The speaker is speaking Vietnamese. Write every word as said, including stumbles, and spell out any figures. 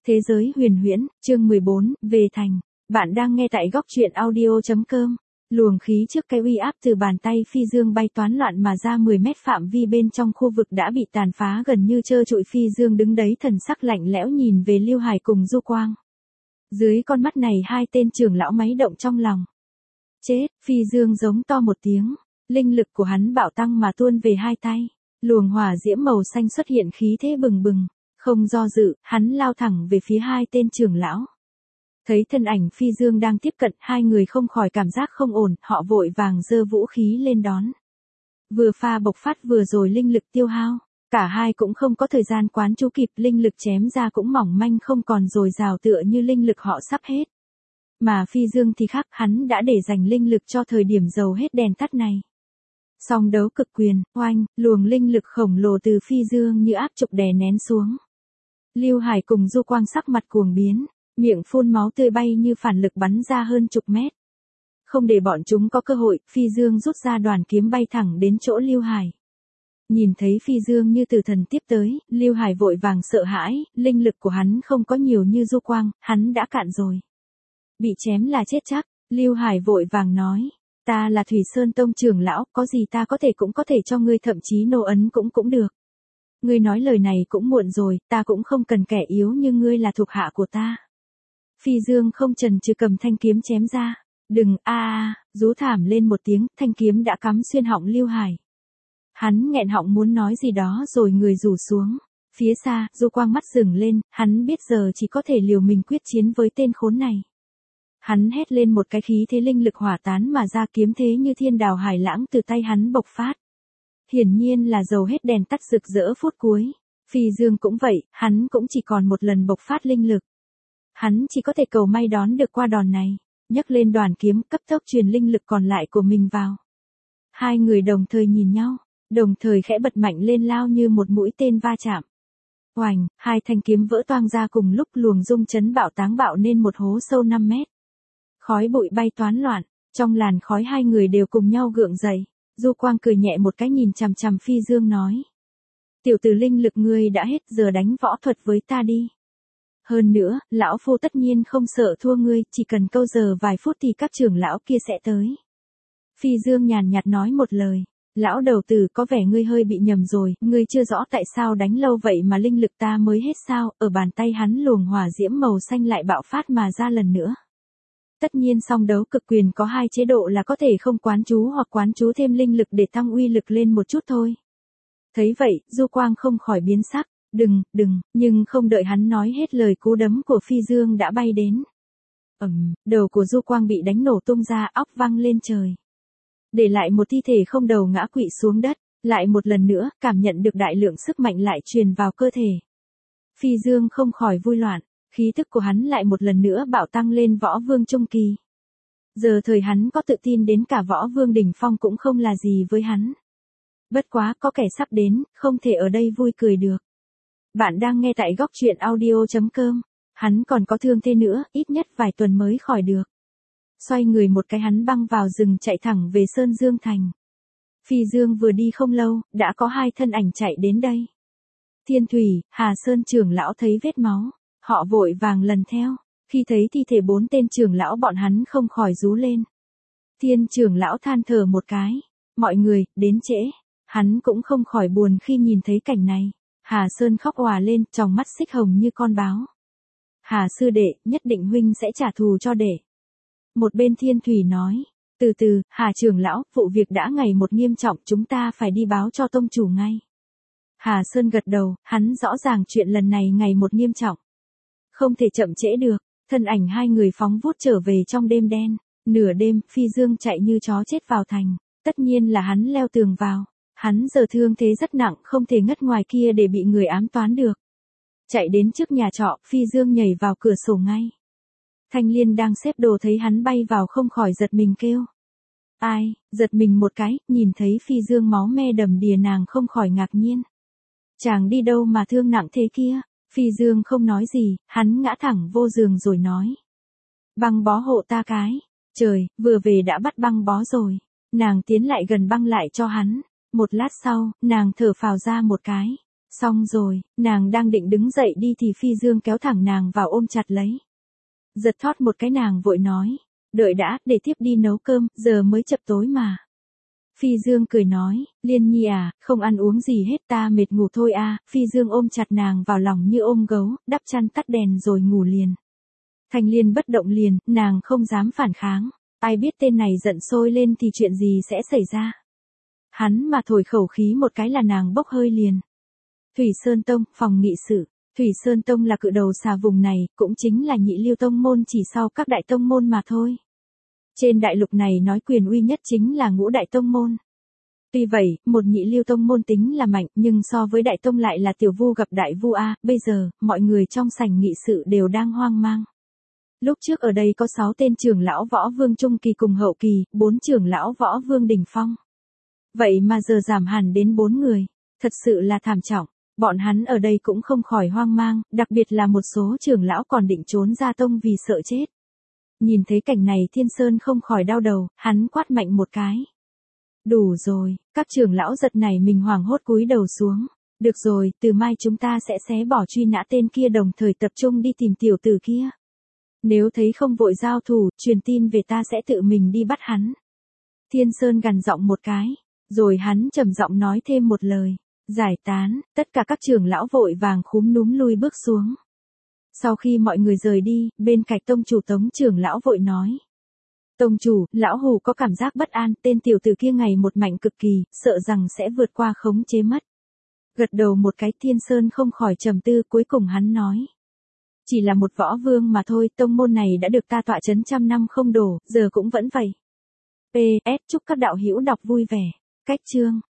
Thế giới huyền huyễn, chương mười bốn, về thành. Bạn đang nghe tại góc truyện audio chấm com. Luồng khí trước cái uy áp từ bàn tay Phi Dương bay toán loạn mà ra mười mét phạm vi bên trong khu vực đã bị tàn phá gần như trơ trụi. Phi Dương đứng đấy thần sắc lạnh lẽo nhìn về Lưu Hải cùng Du Quang. Dưới con mắt này hai tên trưởng lão máy động trong lòng. Chết, Phi Dương giống to một tiếng, linh lực của hắn bạo tăng mà tuôn về hai tay. Luồng hỏa diễm màu xanh xuất hiện khí thế bừng bừng. Không do dự, hắn lao thẳng về phía hai tên trưởng lão. Thấy thân ảnh Phi Dương đang tiếp cận, hai người không khỏi cảm giác không ổn, họ vội vàng giơ vũ khí lên đón. Vừa pha bộc phát vừa rồi linh lực tiêu hao, cả hai cũng không có thời gian quán chú kịp, linh lực chém ra cũng mỏng manh không còn dồi dào tựa như linh lực họ sắp hết. Mà Phi Dương thì khác, hắn đã để dành linh lực cho thời điểm dầu hết đèn tắt này. Song đấu cực quyền, oanh, luồng linh lực khổng lồ từ Phi Dương như áp trục đè nén xuống. Lưu Hải cùng Du Quang sắc mặt cuồng biến, miệng phun máu tươi bay như phản lực bắn ra hơn chục mét. Không để bọn chúng có cơ hội, Phi Dương rút ra đoàn kiếm bay thẳng đến chỗ Lưu Hải. Nhìn thấy Phi Dương như từ thần tiếp tới, Lưu Hải vội vàng sợ hãi, linh lực của hắn không có nhiều như Du Quang, hắn đã cạn rồi. Bị chém là chết chắc, Lưu Hải vội vàng nói, ta là Thủy Sơn Tông trưởng lão, có gì ta có thể cũng có thể cho ngươi, thậm chí nô ấn cũng cũng được. Ngươi nói lời này cũng muộn rồi, ta cũng không cần kẻ yếu như ngươi là thuộc hạ của ta. Phi Dương không chần chừ cầm thanh kiếm chém ra. Đừng, a a, rú thảm lên một tiếng, thanh kiếm đã cắm xuyên họng Lưu Hải. Hắn nghẹn họng muốn nói gì đó rồi người rủ xuống. Phía xa, Du Quang mắt dừng lên, hắn biết giờ chỉ có thể liều mình quyết chiến với tên khốn này. Hắn hét lên một cái, khí thế linh lực hỏa tán mà ra, kiếm thế như thiên đào hải lãng từ tay hắn bộc phát. Hiển nhiên là dầu hết đèn tắt rực rỡ phút cuối. Phi Dương cũng vậy, hắn cũng chỉ còn một lần bộc phát linh lực. Hắn chỉ có thể cầu may đón được qua đòn này, nhấc lên đoàn kiếm cấp tốc truyền linh lực còn lại của mình vào. Hai người đồng thời nhìn nhau, đồng thời khẽ bật mạnh lên lao như một mũi tên va chạm. Oành, hai thanh kiếm vỡ toang ra cùng lúc, luồng rung chấn bạo táng bạo nên một hố sâu năm mét. Khói bụi bay toán loạn, trong làn khói hai người đều cùng nhau gượng dậy. Du Quang cười nhẹ một cái nhìn chằm chằm Phi Dương nói. Tiểu tử, linh lực ngươi đã hết, giờ đánh võ thuật với ta đi. Hơn nữa, lão phu tất nhiên không sợ thua ngươi, chỉ cần câu giờ vài phút thì các trưởng lão kia sẽ tới. Phi Dương nhàn nhạt nói một lời. Lão đầu tử, có vẻ ngươi hơi bị nhầm rồi, ngươi chưa rõ tại sao đánh lâu vậy mà linh lực ta mới hết sao. Ở bàn tay hắn luồng hỏa diễm màu xanh lại bạo phát mà ra lần nữa. Tất nhiên song đấu cực quyền có hai chế độ là có thể không quán chú hoặc quán chú thêm linh lực để tăng uy lực lên một chút thôi. Thấy vậy, Du Quang không khỏi biến sắc, đừng, đừng, nhưng không đợi hắn nói hết lời, cú đấm của Phi Dương đã bay đến. Ầm, đầu của Du Quang bị đánh nổ tung ra, óc văng lên trời. Để lại một thi thể không đầu ngã quỵ xuống đất, lại một lần nữa, cảm nhận được đại lượng sức mạnh lại truyền vào cơ thể. Phi Dương không khỏi vui loạn. Khí thức của hắn lại một lần nữa bạo tăng lên võ vương trung kỳ. Giờ thời hắn có tự tin đến cả võ vương đỉnh phong cũng không là gì với hắn. Bất quá, có kẻ sắp đến, không thể ở đây vui cười được. Bạn đang nghe tại góc truyện audio chấm com. Hắn còn có thương thế nữa, ít nhất vài tuần mới khỏi được. Xoay người một cái, hắn băng vào rừng chạy thẳng về Sơn Dương Thành. Phi Dương vừa đi không lâu, đã có hai thân ảnh chạy đến đây. Thiên Thủy, Hà Sơn trưởng lão thấy vết máu. Họ vội vàng lần theo, khi thấy thi thể bốn tên trưởng lão bọn hắn không khỏi rú lên. Thiên trưởng lão than thở một cái, mọi người, đến trễ, hắn cũng không khỏi buồn khi nhìn thấy cảnh này. Hà Sơn khóc òa lên, tròng mắt xích hồng như con báo. Hà sư đệ, nhất định huynh sẽ trả thù cho đệ. Một bên Thiên Thủy nói, từ từ, Hà trưởng lão, vụ việc đã ngày một nghiêm trọng, chúng ta phải đi báo cho tông chủ ngay. Hà Sơn gật đầu, hắn rõ ràng chuyện lần này ngày một nghiêm trọng. Không thể chậm trễ được, thân ảnh hai người phóng vút trở về trong đêm đen. Nửa đêm, Phi Dương chạy như chó chết vào thành, tất nhiên là hắn leo tường vào. Hắn giờ thương thế rất nặng, không thể ngất ngoài kia để bị người ám toán được. Chạy đến trước nhà trọ, Phi Dương nhảy vào cửa sổ ngay. Thanh Liên đang xếp đồ thấy hắn bay vào không khỏi giật mình kêu. Ai, giật mình một cái, nhìn thấy Phi Dương máu me đầm đìa, nàng không khỏi ngạc nhiên. Chàng đi đâu mà thương nặng thế kia? Phi Dương không nói gì, hắn ngã thẳng vô giường rồi nói. Băng bó hộ ta cái. Trời, vừa về đã bắt băng bó rồi. Nàng tiến lại gần băng lại cho hắn. Một lát sau, nàng thở phào ra một cái. Xong rồi, nàng đang định đứng dậy đi thì Phi Dương kéo thẳng nàng vào ôm chặt lấy. Giật thót một cái nàng vội nói. Đợi đã, để tiếp đi nấu cơm, giờ mới chập tối mà. Phi Dương cười nói, Liên Nhi à, không ăn uống gì hết ta mệt ngủ thôi a. Phi Dương ôm chặt nàng vào lòng như ôm gấu, đắp chăn tắt đèn rồi ngủ liền. Thanh Liên bất động liền, nàng không dám phản kháng. Ai biết tên này giận sôi lên thì chuyện gì sẽ xảy ra. Hắn mà thổi khẩu khí một cái là nàng bốc hơi liền. Thủy Sơn Tông, phòng nghị sự. Thủy Sơn Tông là cự đầu xà vùng này, cũng chính là nhị lưu tông môn chỉ sau các đại tông môn mà thôi. Trên đại lục này nói quyền uy nhất chính là ngũ đại tông môn. Tuy vậy, một nhị lưu tông môn tính là mạnh, nhưng so với đại tông lại là tiểu vu gặp đại vu a. Bây giờ, mọi người trong sảnh nghị sự đều đang hoang mang. Lúc trước ở đây có sáu tên trưởng lão võ vương trung kỳ cùng hậu kỳ, bốn trưởng lão võ vương đỉnh phong. Vậy mà giờ giảm hẳn đến bốn người. Thật sự là thảm trọng. Bọn hắn ở đây cũng không khỏi hoang mang, đặc biệt là một số trưởng lão còn định trốn ra tông vì sợ chết. Nhìn thấy cảnh này Thiên Sơn không khỏi đau đầu, hắn quát mạnh một cái. Đủ rồi, các trưởng lão giật này mình hoảng hốt cúi đầu xuống. Được rồi, từ mai chúng ta sẽ xé bỏ truy nã tên kia đồng thời tập trung đi tìm tiểu tử kia. Nếu thấy không vội giao thủ, truyền tin về ta sẽ tự mình đi bắt hắn. Thiên Sơn gằn giọng một cái, rồi hắn trầm giọng nói thêm một lời. Giải tán, tất cả các trưởng lão vội vàng khúm núm lui bước xuống. Sau khi mọi người rời đi, bên cạnh tông chủ Tống trưởng lão vội nói. Tông chủ, lão hù có cảm giác bất an, tên tiểu tử kia ngày một mạnh cực kỳ, sợ rằng sẽ vượt qua khống chế mất. Gật đầu một cái Thiên Sơn không khỏi trầm tư, cuối cùng hắn nói. Chỉ là một võ vương mà thôi, tông môn này đã được ta tọa chấn trăm năm không đổ, giờ cũng vẫn vậy. pê ét chúc các đạo hữu đọc vui vẻ. Cách chương